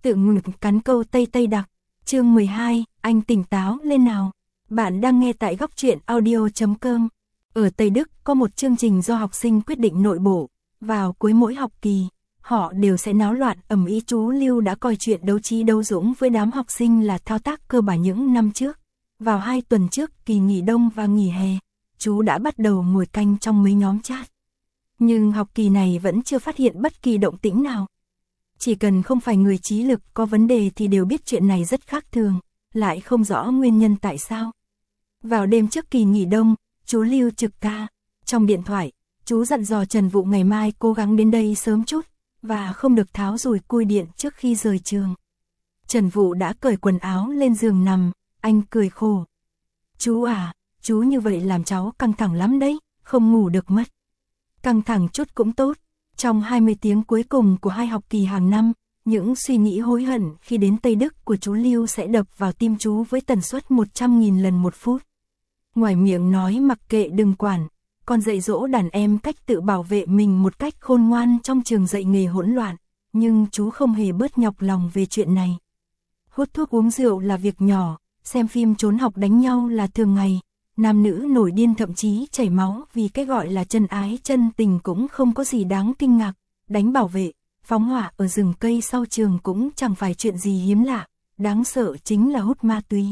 tự ngực cắn câu Tây Tây đặc. Chương 12, anh tỉnh táo lên nào. Bạn đang nghe tại góc truyện audio.com. Ở Tây Đức có một chương trình do học sinh quyết định nội bộ. Vào cuối mỗi học kỳ, họ đều sẽ náo loạn ầm ĩ. Chú Lưu đã coi chuyện đấu trí đấu dũng với đám học sinh là thao tác cơ bản những năm trước. Vào 2 tuần trước kỳ nghỉ đông và nghỉ hè, chú đã bắt đầu ngồi canh trong mấy nhóm chat. Nhưng học kỳ này vẫn chưa phát hiện bất kỳ động tĩnh nào. Chỉ cần không phải người trí lực có vấn đề thì đều biết chuyện này rất khác thường, lại không rõ nguyên nhân tại sao. Vào đêm trước kỳ nghỉ đông, chú Lưu trực ca. Trong điện thoại, chú dặn dò Trần Vũ ngày mai cố gắng đến đây sớm chút, và không được tháo dùi cui điện trước khi rời trường. Trần Vũ đã cởi quần áo lên giường nằm, anh cười khổ. Chú à, chú như vậy làm cháu căng thẳng lắm đấy, không ngủ được mất. Căng thẳng chút cũng tốt. Trong 20 tiếng cuối cùng của 2 học kỳ hàng năm, những suy nghĩ hối hận khi đến Tây Đức của chú Lưu sẽ đập vào tim chú với tần suất 100.000 lần một phút. Ngoài miệng nói mặc kệ đừng quản, còn dạy dỗ đàn em cách tự bảo vệ mình một cách khôn ngoan trong trường dạy nghề hỗn loạn, nhưng chú không hề bớt nhọc lòng về chuyện này. Hút thuốc uống rượu là việc nhỏ, xem phim trốn học đánh nhau là thường ngày. Nam nữ nổi điên thậm chí chảy máu vì cái gọi là chân ái chân tình cũng không có gì đáng kinh ngạc. Đánh bảo vệ, phóng hỏa ở rừng cây sau trường cũng chẳng phải chuyện gì hiếm lạ. Đáng sợ chính là hút ma túy.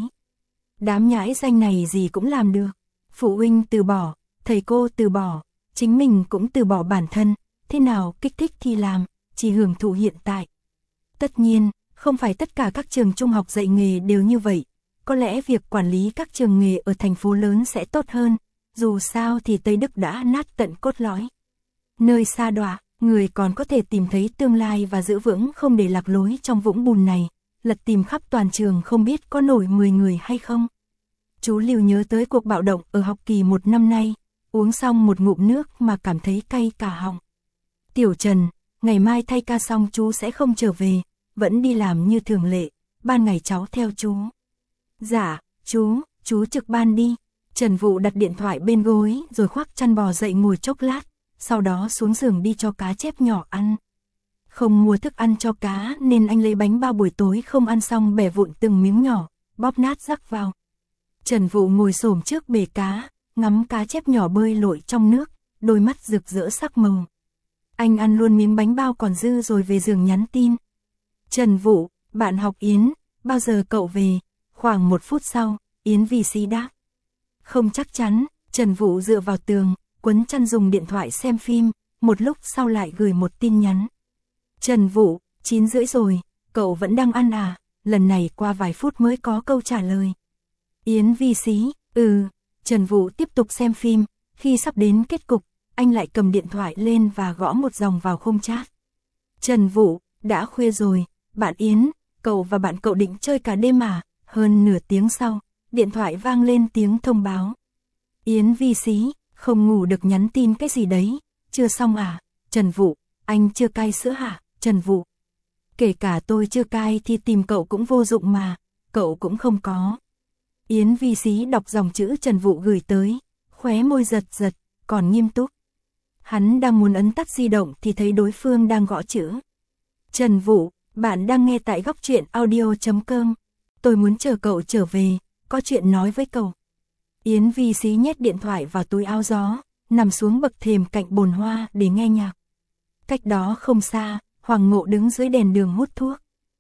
Đám nhãi danh này gì cũng làm được. Phụ huynh từ bỏ, thầy cô từ bỏ, chính mình cũng từ bỏ bản thân. Thế nào kích thích thì làm, chỉ hưởng thụ hiện tại. Tất nhiên, không phải tất cả các trường trung học dạy nghề đều như vậy. Có lẽ việc quản lý các trường nghề ở thành phố lớn sẽ tốt hơn, dù sao thì Tây Đức đã nát tận cốt lõi. Nơi xa đọa, người còn có thể tìm thấy tương lai và giữ vững không để lạc lối trong vũng bùn này, lật tìm khắp toàn trường không biết có nổi 10 người hay không. Chú Lưu nhớ tới cuộc bạo động ở học kỳ 1 năm nay, uống xong một ngụm nước mà cảm thấy cay cả họng. Tiểu Trần, ngày mai thay ca xong chú sẽ không trở về, vẫn đi làm như thường lệ, ban ngày cháu theo chú. Dạ, chú trực ban đi. Trần Vũ đặt điện thoại bên gối rồi khoác chăn bò dậy ngồi chốc lát, sau đó xuống giường đi cho cá chép nhỏ ăn. Không mua thức ăn cho cá nên anh lấy bánh bao buổi tối không ăn xong bẻ vụn từng miếng nhỏ, bóp nát rắc vào. Trần Vũ ngồi xổm trước bể cá, ngắm cá chép nhỏ bơi lội trong nước, đôi mắt rực rỡ sắc màu. Anh ăn luôn miếng bánh bao còn dư rồi về giường nhắn tin. Trần Vũ, bạn học Yến, bao giờ cậu về? Khoảng 1 phút sau, Yến Vi Xí đáp. Không chắc chắn, Trần Vũ dựa vào tường, quấn chăn dùng điện thoại xem phim, một lúc sau lại gửi một tin nhắn. Trần Vũ, 9:30 rồi, cậu vẫn đang ăn à? Lần này qua vài phút mới có câu trả lời. Yến Vi Xí, Trần Vũ tiếp tục xem phim, khi sắp đến kết cục, anh lại cầm điện thoại lên và gõ một dòng vào khung chat. Trần Vũ, đã khuya rồi, bạn Yến, cậu và bạn cậu định chơi cả đêm à? Hơn nửa tiếng sau, điện thoại vang lên tiếng thông báo. Yến Vi Xí, không ngủ được nhắn tin cái gì đấy, chưa xong à? Trần Vũ, anh chưa cai sữa hả? Trần Vũ, kể cả tôi chưa cai thì tìm cậu cũng vô dụng mà, cậu cũng không có. Yến Vi Xí đọc dòng chữ Trần Vũ gửi tới, khóe môi giật giật, còn nghiêm túc. Hắn đang muốn ấn tắt di động thì thấy đối phương đang gõ chữ. Trần Vũ, bạn đang nghe tại góc truyện audio.com. Tôi muốn chờ cậu trở về, có chuyện nói với cậu. Yến Vi Xí nhét điện thoại vào túi áo gió, nằm xuống bậc thềm cạnh bồn hoa để nghe nhạc. Cách đó không xa, Hoàng Ngộ đứng dưới đèn đường hút thuốc.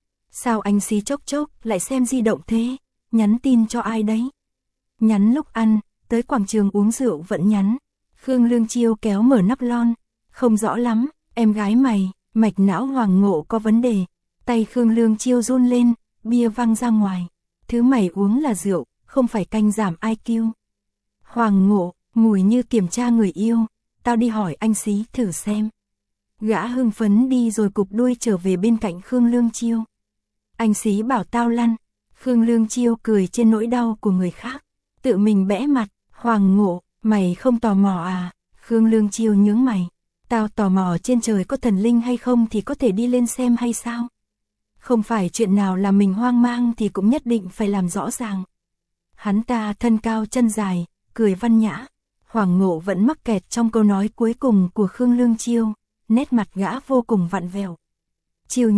Sao anh Xí chốc chốc lại xem di động thế? Nhắn tin cho ai đấy? Nhắn lúc ăn, tới quảng trường uống rượu vẫn nhắn. Khương Lương Chiêu kéo mở nắp lon. Không rõ lắm, em gái mày, mạch não Hoàng Ngộ có vấn đề. Tay Khương Lương Chiêu run lên, bia văng ra ngoài. Thứ mày uống là rượu, không phải canh giảm IQ. Hoàng Ngộ, mùi như kiểm tra người yêu. Tao đi hỏi anh Xí thử xem. Gã hưng phấn đi rồi cụp đuôi trở về bên cạnh Khương Lương Chiêu. Anh Xí bảo tao lăn. Khương Lương Chiêu cười trên nỗi đau của người khác. Tự mình bẽ mặt. Hoàng Ngộ, mày không tò mò à? Khương Lương Chiêu nhướng mày. Tao tò mò trên trời có thần linh hay không thì có thể đi lên xem hay sao? Không phải chuyện nào làm mình hoang mang thì cũng nhất định phải làm rõ ràng. Hắn ta thân cao chân dài, cười văn nhã. Hoàng Ngộ vẫn mắc kẹt trong câu nói cuối cùng của Khương Lương Chiêu, nét mặt gã vô cùng vặn vẹo. Chiêu nhi,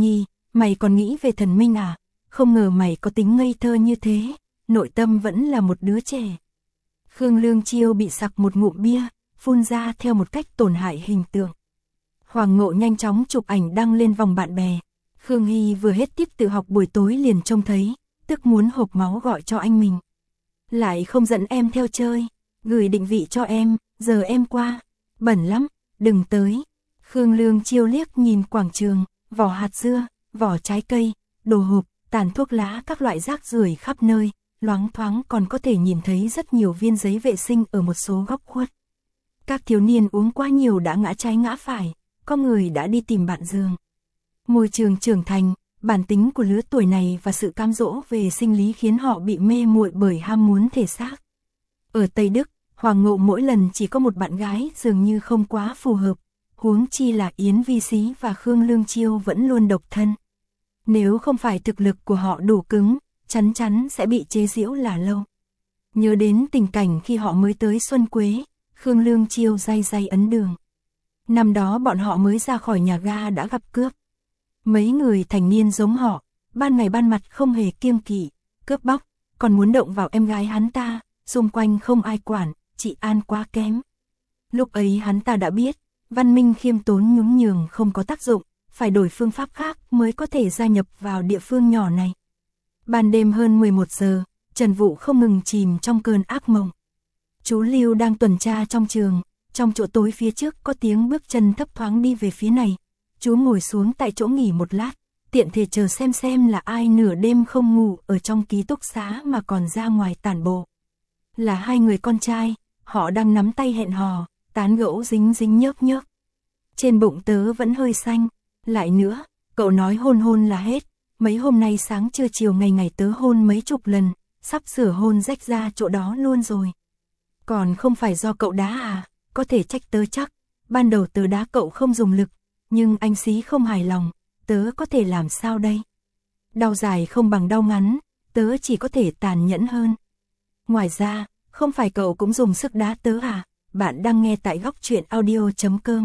mày còn nghĩ về thần minh à? Không ngờ mày có tính ngây thơ như thế, nội tâm vẫn là một đứa trẻ. Khương Lương Chiêu bị sặc một ngụm bia, phun ra theo một cách tổn hại hình tượng. Hoàng Ngộ nhanh chóng chụp ảnh đăng lên vòng bạn bè. Khương Hy vừa hết tiết tự học buổi tối liền trông thấy, tức muốn hộc máu gọi cho anh mình. Lại không dẫn em theo chơi, gửi định vị cho em, giờ em qua, bẩn lắm, đừng tới. Khương Lương Chiêu liếc nhìn quảng trường, vỏ hạt dưa, vỏ trái cây, đồ hộp, tàn thuốc lá các loại rác rưởi khắp nơi, loáng thoáng còn có thể nhìn thấy rất nhiều viên giấy vệ sinh ở một số góc khuất. Các thiếu niên uống quá nhiều đã ngã trái ngã phải, có người đã đi tìm bạn giường. Môi trường trưởng thành, bản tính của lứa tuổi này và sự cám dỗ về sinh lý khiến họ bị mê muội bởi ham muốn thể xác. Ở Tây Đức, Hoàng Ngộ mỗi lần chỉ có một bạn gái dường như không quá phù hợp, huống chi là Yến Vi Xí và Khương Lương Chiêu vẫn luôn độc thân. Nếu không phải thực lực của họ đủ cứng, chắn chắn sẽ bị chế giễu là lâu. Nhớ đến tình cảnh khi họ mới tới Xuân Quế, Khương Lương Chiêu day day ấn đường. Năm đó bọn họ mới ra khỏi nhà ga đã gặp cướp. Mấy người thành niên giống họ, ban ngày ban mặt không hề kiêng kỵ, cướp bóc, còn muốn động vào em gái hắn ta, xung quanh không ai quản, trị an quá kém. Lúc ấy hắn ta đã biết, văn minh khiêm tốn nhún nhường không có tác dụng, phải đổi phương pháp khác mới có thể gia nhập vào địa phương nhỏ này. Ban đêm hơn 11 giờ, Trần Vũ không ngừng chìm trong cơn ác mộng. Chú Lưu đang tuần tra trong trường, trong chỗ tối phía trước có tiếng bước chân thấp thoáng đi về phía này. Chú ngồi xuống tại chỗ nghỉ một lát, tiện thể chờ xem là ai nửa đêm không ngủ ở trong ký túc xá mà còn ra ngoài tản bộ. Là hai người con trai, họ đang nắm tay hẹn hò, tán gẫu dính dính nhớp nhớp. Trên bụng tớ vẫn hơi xanh, lại nữa, cậu nói hôn là hết, mấy hôm nay sáng trưa chiều ngày tớ hôn mấy chục lần, sắp sửa hôn rách ra chỗ đó luôn rồi. Còn không phải do cậu đá à, có thể trách tớ chắc, ban đầu tớ đá cậu không dùng lực, nhưng anh Xí không hài lòng, tớ có thể làm sao đây? Đau dài không bằng đau ngắn, tớ chỉ có thể tàn nhẫn hơn. Ngoài ra, không phải cậu cũng dùng sức đá tớ à? Bạn đang nghe tại góc truyện audio.com.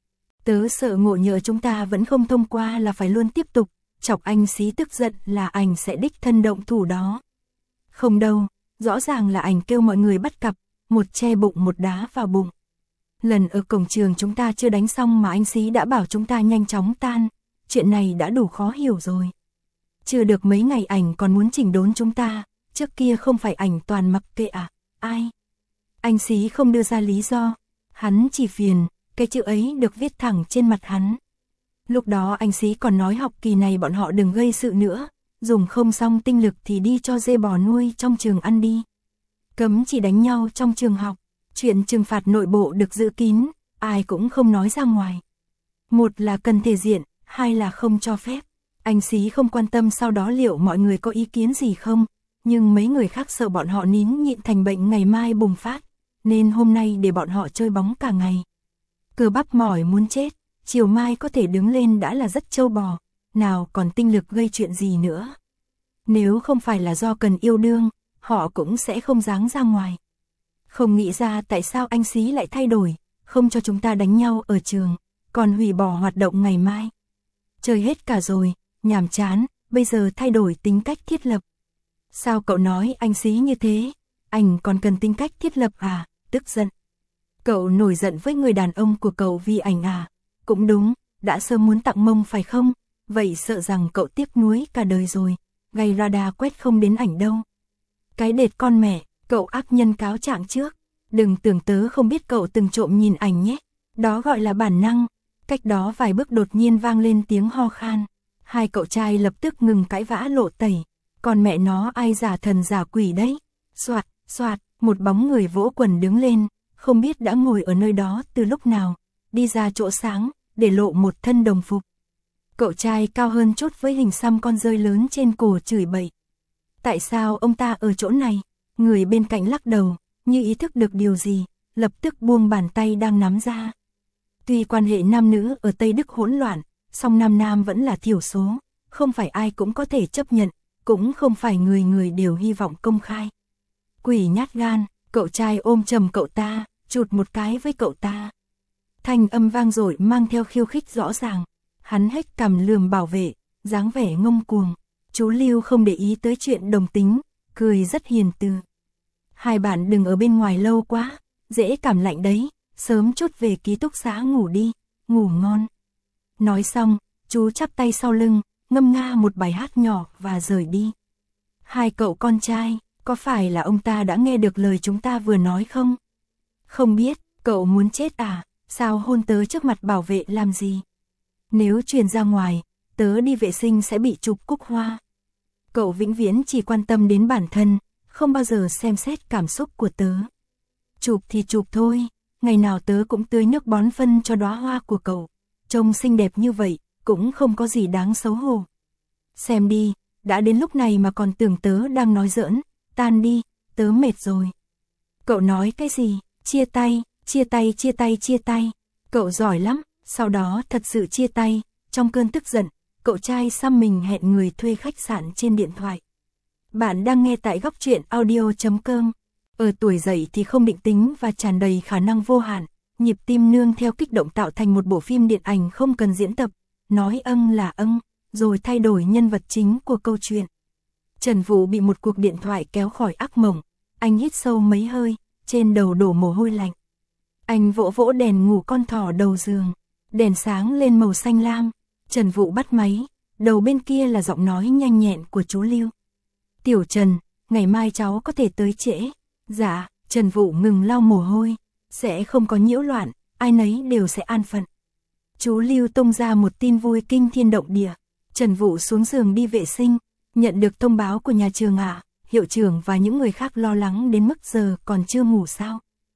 Tớ sợ ngộ nhỡ chúng ta vẫn không thông qua là phải luôn tiếp tục, chọc anh Xí tức giận là ảnh sẽ đích thân động thủ đó. Không đâu, rõ ràng là ảnh kêu mọi người bắt cặp, một che bụng một đá vào bụng. Lần ở cổng trường chúng ta chưa đánh xong mà anh Xí đã bảo chúng ta nhanh chóng tan, chuyện này đã đủ khó hiểu rồi. Chưa được mấy ngày ảnh còn muốn chỉnh đốn chúng ta, trước kia không phải ảnh toàn mặc kệ à, ai? Anh Xí không đưa ra lý do, hắn chỉ phiền, cái chữ ấy được viết thẳng trên mặt hắn. Lúc đó anh Xí còn nói học kỳ này bọn họ đừng gây sự nữa, dùng không xong tinh lực thì đi cho dê bò nuôi trong trường ăn đi. Cấm chỉ đánh nhau trong trường học, chuyện trừng phạt nội bộ được giữ kín, ai cũng không nói ra ngoài. Một là cần thể diện, hai là không cho phép. Anh Xí không quan tâm sau đó liệu mọi người có ý kiến gì không, nhưng mấy người khác sợ bọn họ nín nhịn thành bệnh ngày mai bùng phát, nên hôm nay để bọn họ chơi bóng cả ngày. Cơ bắp mỏi muốn chết, chiều mai có thể đứng lên đã là rất trâu bò, nào còn tinh lực gây chuyện gì nữa. Nếu không phải là do cần yêu đương, họ cũng sẽ không dáng ra ngoài. Không nghĩ ra tại sao anh Xí lại thay đổi, không cho chúng ta đánh nhau ở trường, còn hủy bỏ hoạt động ngày mai. Chơi hết cả rồi, nhàm chán, bây giờ thay đổi tính cách thiết lập. Sao cậu nói anh Xí như thế? Anh còn cần tính cách thiết lập à? Tức giận. Cậu nổi giận với người đàn ông của cậu vì ảnh à? Cũng đúng, đã sớm muốn tặng mông phải không? Vậy sợ rằng cậu tiếc nuối cả đời rồi, gay radar quét không đến ảnh đâu. Cái đệt con mẹ, cậu ác nhân cáo trạng trước. Đừng tưởng tớ không biết cậu từng trộm nhìn ảnh nhé. Đó gọi là bản năng. Cách đó vài bước đột nhiên vang lên tiếng ho khan. Hai cậu trai lập tức ngừng cãi vã lộ tẩy. Còn mẹ nó ai giả thần giả quỷ đấy? Soạt, soạt, một bóng người vỗ quần đứng lên, không biết đã ngồi ở nơi đó từ lúc nào, đi ra chỗ sáng, để lộ một thân đồng phục. Cậu trai cao hơn chút với hình xăm con dơi lớn trên cổ chửi bậy. Tại sao ông ta ở chỗ này? Người bên cạnh lắc đầu, như ý thức được điều gì, lập tức buông bàn tay đang nắm ra. Tuy quan hệ nam nữ ở Tây Đức hỗn loạn, song nam nam vẫn là thiểu số, không phải ai cũng có thể chấp nhận, cũng không phải người người đều hy vọng công khai. Quỷ nhát gan, cậu trai ôm chầm cậu ta, chụt một cái với cậu ta. Thanh âm vang dội mang theo khiêu khích rõ ràng, hắn hét cằm lườm bảo vệ, dáng vẻ ngông cuồng. Chú Lưu không để ý tới chuyện đồng tính, cười rất hiền từ. Hai bạn đừng ở bên ngoài lâu quá, dễ cảm lạnh đấy, sớm chút về ký túc xá ngủ đi, ngủ ngon. Nói xong, chú chắp tay sau lưng, ngâm nga một bài hát nhỏ và rời đi. Hai cậu con trai, có phải là ông ta đã nghe được lời chúng ta vừa nói không? Không biết, cậu muốn chết à, sao hôn tớ trước mặt bảo vệ làm gì? Nếu truyền ra ngoài, tớ đi vệ sinh sẽ bị chụp cúc hoa. Cậu vĩnh viễn chỉ quan tâm đến bản thân, không bao giờ xem xét cảm xúc của tớ. Chụp thì chụp thôi, ngày nào tớ cũng tưới nước bón phân cho đóa hoa của cậu. Trông xinh đẹp như vậy, cũng không có gì đáng xấu hổ. Xem đi, đã đến lúc này mà còn tưởng tớ đang nói giỡn, tan đi, tớ mệt rồi. Cậu nói cái gì? Chia tay, chia tay, chia tay, chia tay. Cậu giỏi lắm, sau đó thật sự chia tay, trong cơn tức giận, cậu trai xăm mình hẹn người thuê khách sạn trên điện thoại. Bạn đang nghe tại góc truyện audio.com. Ở tuổi dậy thì không định tính và tràn đầy khả năng vô hạn, nhịp tim nương theo kích động tạo thành một bộ phim điện ảnh không cần diễn tập, nói là rồi thay đổi nhân vật chính của câu chuyện. Trần Vũ bị một cuộc điện thoại kéo khỏi ác mộng, anh hít sâu mấy hơi, trên đầu đổ mồ hôi lạnh. Anh vỗ vỗ đèn ngủ con thỏ đầu giường, đèn sáng lên màu xanh lam. Trần Vũ bắt máy, đầu bên kia là giọng nói nhanh nhẹn của chú Lưu. Tiểu Trần, ngày mai cháu có thể tới trễ. Dạ, Trần Vũ ngừng lau mồ hôi, sẽ không có nhiễu loạn, ai nấy đều sẽ an phận. Chú Lưu tung ra một tin vui kinh thiên động địa. Trần Vũ xuống giường đi vệ sinh, nhận được thông báo của nhà trường ạ. Hiệu trưởng và những người khác lo lắng đến mức giờ còn chưa ngủ sao?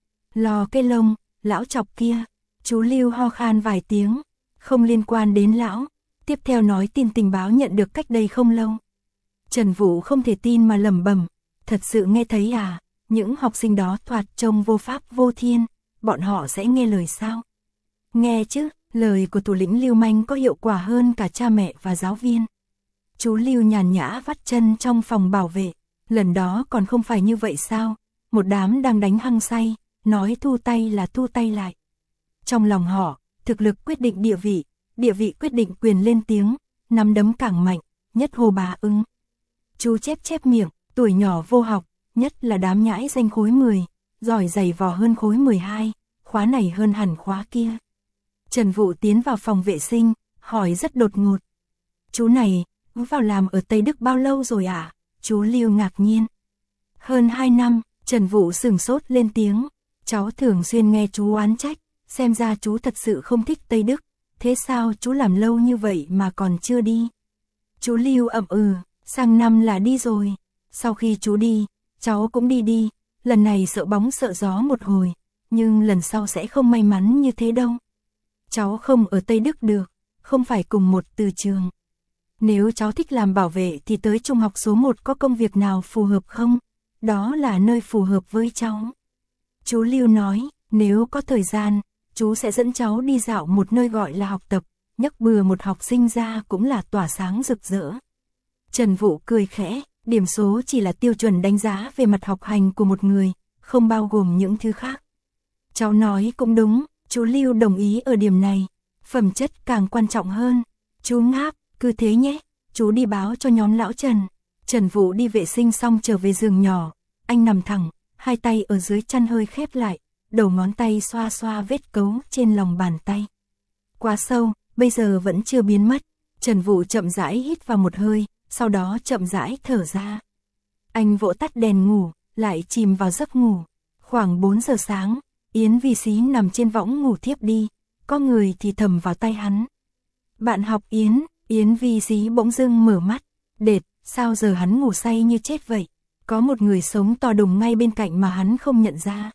Lò cái lông, lão chọc kia. Chú Lưu ho khan vài tiếng, không liên quan đến lão. Tiếp theo nói tin tình báo nhận được cách đây không lâu. Trần Vũ không thể tin mà lẩm bẩm, thật sự nghe thấy à? Những học sinh đó thoạt trông vô pháp vô thiên, bọn họ sẽ nghe lời sao? Nghe chứ, lời của thủ lĩnh lưu manh có hiệu quả hơn cả cha mẹ và giáo viên. Chú Lưu nhàn nhã vắt chân trong phòng bảo vệ, lần đó còn không phải như vậy sao? Một đám đang đánh hăng say, nói thu tay là thu tay lại. Trong lòng họ, thực lực quyết định địa vị quyết định quyền lên tiếng, nắm đấm càng mạnh, nhất Hồ Bá Ưng. Chú chép miệng, tuổi nhỏ vô học, nhất là đám nhãi danh khối 10, giỏi giày vò hơn khối 12, khóa này hơn hẳn khóa kia. Trần Vũ tiến vào phòng vệ sinh, hỏi rất đột ngột. Chú này, vào làm ở Tây Đức bao lâu rồi ạ? Chú Lưu ngạc nhiên. Hơn 2 năm, Trần Vũ sửng sốt lên tiếng. Cháu thường xuyên nghe chú oán trách, xem ra chú thật sự không thích Tây Đức. Thế sao chú làm lâu như vậy mà còn chưa đi? Chú Lưu ậm sang năm là đi rồi. Sau khi chú đi, cháu cũng đi, lần này sợ bóng sợ gió một hồi, nhưng lần sau sẽ không may mắn như thế đâu. Cháu không ở Tây Đức được, không phải cùng một từ trường. Nếu cháu thích làm bảo vệ thì tới trung học số 1 có công việc nào phù hợp không? Đó là nơi phù hợp với cháu. Chú Lưu nói, nếu có thời gian, chú sẽ dẫn cháu đi dạo một nơi gọi là học tập, nhấc bừa một học sinh ra cũng là tỏa sáng rực rỡ. Trần Vũ cười khẽ, điểm số chỉ là tiêu chuẩn đánh giá về mặt học hành của một người, không bao gồm những thứ khác. Cháu nói cũng đúng, chú Lưu đồng ý ở điểm này, phẩm chất càng quan trọng hơn. Chú ngáp, cứ thế nhé, chú đi báo cho nhóm lão Trần. Trần Vũ đi vệ sinh xong trở về giường nhỏ, anh nằm thẳng, hai tay ở dưới chăn hơi khép lại, đầu ngón tay xoa xoa vết cấu trên lòng bàn tay. Quá sâu, bây giờ vẫn chưa biến mất. Trần Vũ chậm rãi hít vào một hơi, sau đó chậm rãi thở ra. Anh vỗ tắt đèn ngủ, lại chìm vào giấc ngủ. Khoảng 4 giờ sáng, Yến Vi Xí nằm trên võng ngủ thiếp đi, có người thì thầm vào tay hắn. Bạn học Yến, Yến Vi Xí bỗng dưng mở mắt, đệt, sao giờ hắn ngủ say như chết vậy? Có một người sống to đùng ngay bên cạnh mà hắn không nhận ra.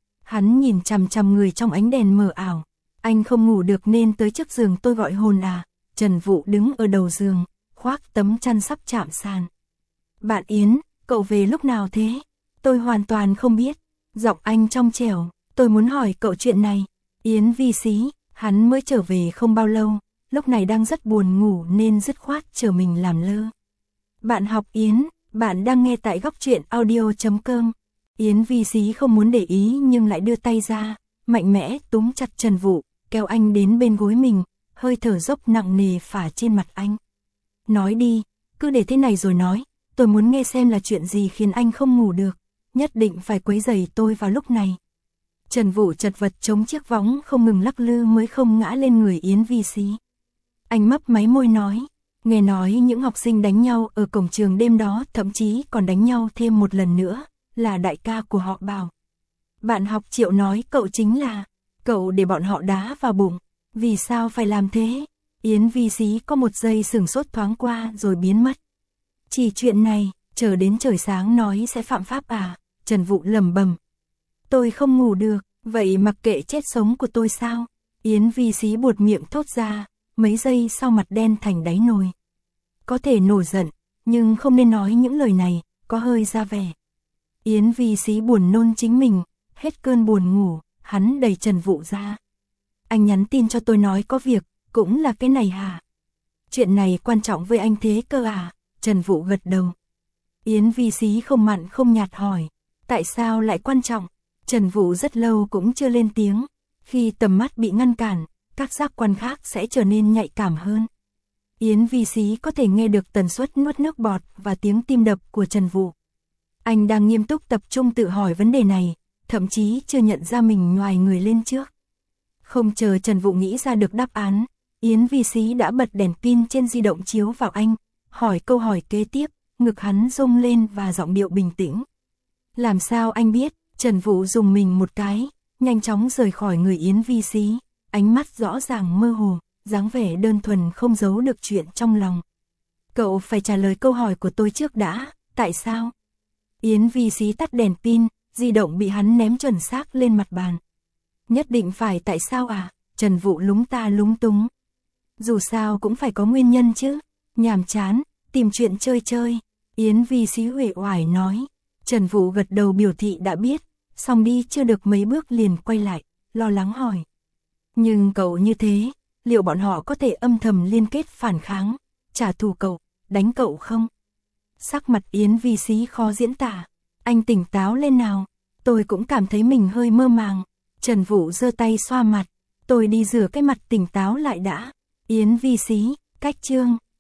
Hắn nhìn chằm chằm người trong ánh đèn mờ ảo. Anh không ngủ được nên tới trước giường tôi gọi hồn à. Trần Vũ đứng ở đầu giường, khoác tấm chăn sắp chạm sàn. Bạn Yến, cậu về lúc nào thế? Tôi hoàn toàn không biết. Giọng anh trong trẻo, tôi muốn hỏi cậu chuyện này. Yến Vi Xí, hắn mới trở về không bao lâu, lúc này đang rất buồn ngủ nên dứt khoát chờ mình làm lơ. Bạn học Yến, bạn đang nghe tại góc truyện audio.com. Yến Vi Xí không muốn để ý nhưng lại đưa tay ra, mạnh mẽ túm chặt Trần Vũ, kéo anh đến bên gối mình, hơi thở dốc nặng nề phả trên mặt anh. nói đi, cứ để thế này rồi nói, tôi muốn nghe xem là chuyện gì khiến anh không ngủ được, nhất định phải quấy rầy tôi vào lúc này. Trần Vũ chật vật chống chiếc võng không ngừng lắc lư mới không ngã lên người Yến Vi Xí. Anh mấp máy môi nói, nghe nói những học sinh đánh nhau ở cổng trường đêm đó, thậm chí còn đánh nhau thêm một lần nữa, là đại ca của họ Bảo. Bạn học Triệu nói cậu chính là, cậu để bọn họ đá vào bụng, vì sao phải làm thế? Yến Vi Xí có một giây sửng sốt thoáng qua rồi biến mất. Chỉ chuyện này, chờ đến trời sáng nói sẽ phạm pháp à? Trần Vũ lẩm bẩm. Tôi không ngủ được, vậy mặc kệ chết sống của tôi sao? Yến Vi Xí buột miệng thốt ra, mấy giây sau mặt đen thành đáy nồi. Có thể nổi giận, nhưng không nên nói những lời này, có hơi ra vẻ. Yến Vi Xí buồn nôn chính mình, hết cơn buồn ngủ, hắn đẩy Trần Vũ ra. Anh nhắn tin cho tôi nói có việc, cũng là cái này hả? Chuyện này quan trọng với anh thế cơ à? Trần Vũ gật đầu. Yến Vi Xí không mặn không nhạt hỏi, tại sao lại quan trọng? Trần Vũ rất lâu cũng chưa lên tiếng, khi tầm mắt bị ngăn cản, các giác quan khác sẽ trở nên nhạy cảm hơn. Yến Vi Xí có thể nghe được tần suất nuốt nước bọt và tiếng tim đập của Trần Vũ. Anh đang nghiêm túc tập trung tự hỏi vấn đề này, thậm chí chưa nhận ra mình nhoài người lên trước. Không chờ Trần Vũ nghĩ ra được đáp án, Yến Vi Xí đã bật đèn pin trên di động chiếu vào anh, hỏi câu hỏi kế tiếp, ngực hắn rung lên và giọng điệu bình tĩnh. Làm sao anh biết? Trần Vũ dùng mình một cái, nhanh chóng rời khỏi người Yến Vi Xí, ánh mắt rõ ràng mơ hồ, dáng vẻ đơn thuần không giấu được chuyện trong lòng. Cậu phải trả lời câu hỏi của tôi trước đã, tại sao? Yến Vi Xí tắt đèn pin, di động bị hắn ném chuẩn xác lên mặt bàn. Nhất định phải tại sao à? Trần Vũ lúng ta lúng túng. Dù sao cũng phải có nguyên nhân chứ, nhàm chán, tìm chuyện chơi chơi. Yến Vi Xí uể oải nói. Trần Vũ gật đầu biểu thị đã biết, xong đi chưa được mấy bước liền quay lại, lo lắng hỏi. Nhưng cậu như thế, liệu bọn họ có thể âm thầm liên kết phản kháng, trả thù cậu, đánh cậu không? Sắc mặt Yến Vi Xí khó diễn tả, anh tỉnh táo lên nào, tôi cũng cảm thấy mình hơi mơ màng. Trần Vũ giơ tay xoa mặt, tôi đi rửa cái mặt tỉnh táo lại đã. Yến Vi Xí, cách chương.